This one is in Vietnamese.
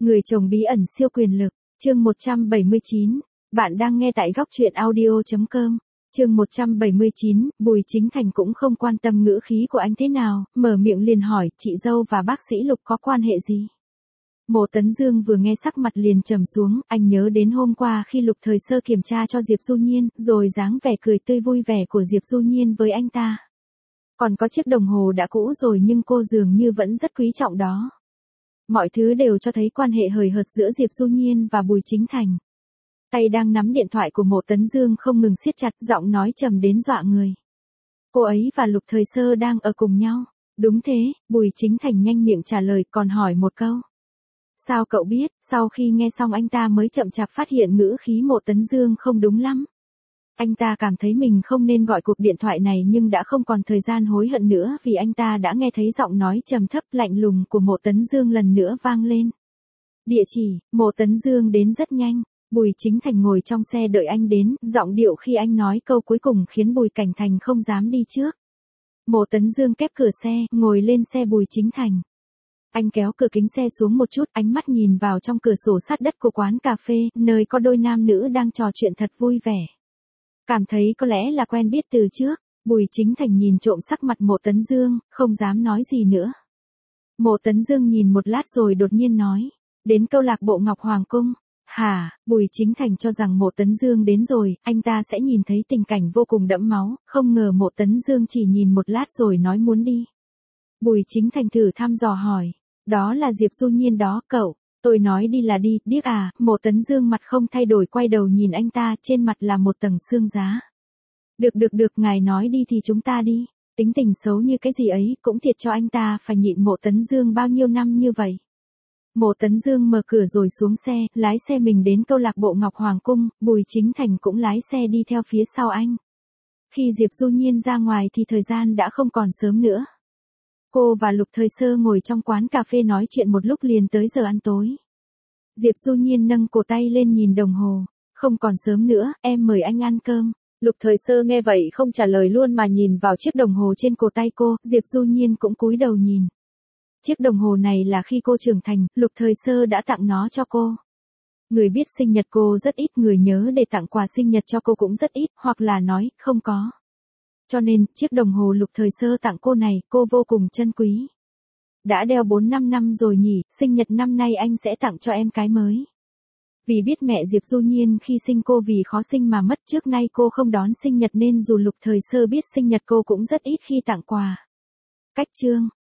Người chồng bí ẩn siêu quyền lực, chương 179, bạn đang nghe tại góc truyện audio.com. Chương 179, Bùi Chính Thành cũng không quan tâm ngữ khí của anh thế nào, mở miệng liền hỏi, chị dâu và bác sĩ Lục có quan hệ gì? Mộ Tấn Dương vừa nghe sắc mặt liền trầm xuống, anh nhớ đến hôm qua khi Lục Thời Sơ kiểm tra cho Diệp Du Nhiên, rồi dáng vẻ cười tươi vui vẻ của Diệp Du Nhiên với anh ta. Còn có chiếc đồng hồ đã cũ rồi nhưng cô dường như vẫn rất quý trọng đó. Mọi thứ đều cho thấy quan hệ hời hợt giữa Diệp Du Nhiên và Bùi Chính Thành. Tay đang nắm điện thoại của Mộ Tấn Dương không ngừng siết chặt, giọng nói trầm đến dọa người. Cô ấy và Lục Thời Sơ đang ở cùng nhau. Đúng thế, Bùi Chính Thành nhanh miệng trả lời, còn hỏi một câu. Sao cậu biết? Sau khi nghe xong anh ta mới chậm chạp phát hiện ngữ khí Mộ Tấn Dương không đúng lắm. Anh ta cảm thấy mình không nên gọi cuộc điện thoại này nhưng đã không còn thời gian hối hận nữa vì anh ta đã nghe thấy giọng nói trầm thấp lạnh lùng của Mộ Tấn Dương lần nữa vang lên. Địa chỉ, Mộ Tấn Dương đến rất nhanh. Bùi Chính Thành ngồi trong xe đợi anh đến, giọng điệu khi anh nói câu cuối cùng khiến Bùi Cảnh Thành không dám đi trước. Mộ Tấn Dương khép cửa xe, ngồi lên xe Bùi Chính Thành. Anh kéo cửa kính xe xuống một chút, ánh mắt nhìn vào trong cửa sổ sát đất của quán cà phê, nơi có đôi nam nữ đang trò chuyện thật vui vẻ. Cảm thấy có lẽ là quen biết từ trước, Bùi Chính Thành nhìn trộm sắc mặt Mộ Tấn Dương, không dám nói gì nữa. Mộ Tấn Dương nhìn một lát rồi đột nhiên nói, đến câu lạc bộ Ngọc Hoàng Cung. Hả, Bùi Chính Thành cho rằng Mộ Tấn Dương đến rồi, anh ta sẽ nhìn thấy tình cảnh vô cùng đẫm máu, không ngờ Mộ Tấn Dương chỉ nhìn một lát rồi nói muốn đi. Bùi Chính Thành thử thăm dò hỏi, đó là Diệp Du Nhiên đó cậu. Tôi nói đi là đi, điếc à? Mộ Tấn Dương mặt không thay đổi quay đầu nhìn anh ta, trên mặt là một tầng sương giá. Được, ngài nói đi thì chúng ta đi. Tính tình xấu như cái gì ấy, cũng thiệt cho anh ta phải nhịn Mộ Tấn Dương bao nhiêu năm như vậy. Mộ Tấn Dương mở cửa rồi xuống xe, lái xe mình đến câu lạc bộ Ngọc Hoàng Cung, Bùi Chính Thành cũng lái xe đi theo phía sau anh. Khi Diệp Du Nhiên ra ngoài thì thời gian đã không còn sớm nữa. Cô và Lục Thời Sơ ngồi trong quán cà phê nói chuyện một lúc liền tới giờ ăn tối. Diệp Du Nhiên nâng cổ tay lên nhìn đồng hồ, không còn sớm nữa, em mời anh ăn cơm. Lục Thời Sơ nghe vậy không trả lời luôn mà nhìn vào chiếc đồng hồ trên cổ tay cô, Diệp Du Nhiên cũng cúi đầu nhìn. Chiếc đồng hồ này là khi cô trưởng thành, Lục Thời Sơ đã tặng nó cho cô. Người biết sinh nhật cô rất ít, người nhớ để tặng quà sinh nhật cho cô cũng rất ít, hoặc là nói, không có. Cho nên, chiếc đồng hồ Lục Thời Sơ tặng cô này, cô vô cùng trân quý. Đã đeo 4-5 năm rồi nhỉ, sinh nhật năm nay anh sẽ tặng cho em cái mới. Vì biết mẹ Diệp Du Nhiên khi sinh cô vì khó sinh mà mất, trước nay cô không đón sinh nhật nên dù Lục Thời Sơ biết sinh nhật cô cũng rất ít khi tặng quà. Cách chương,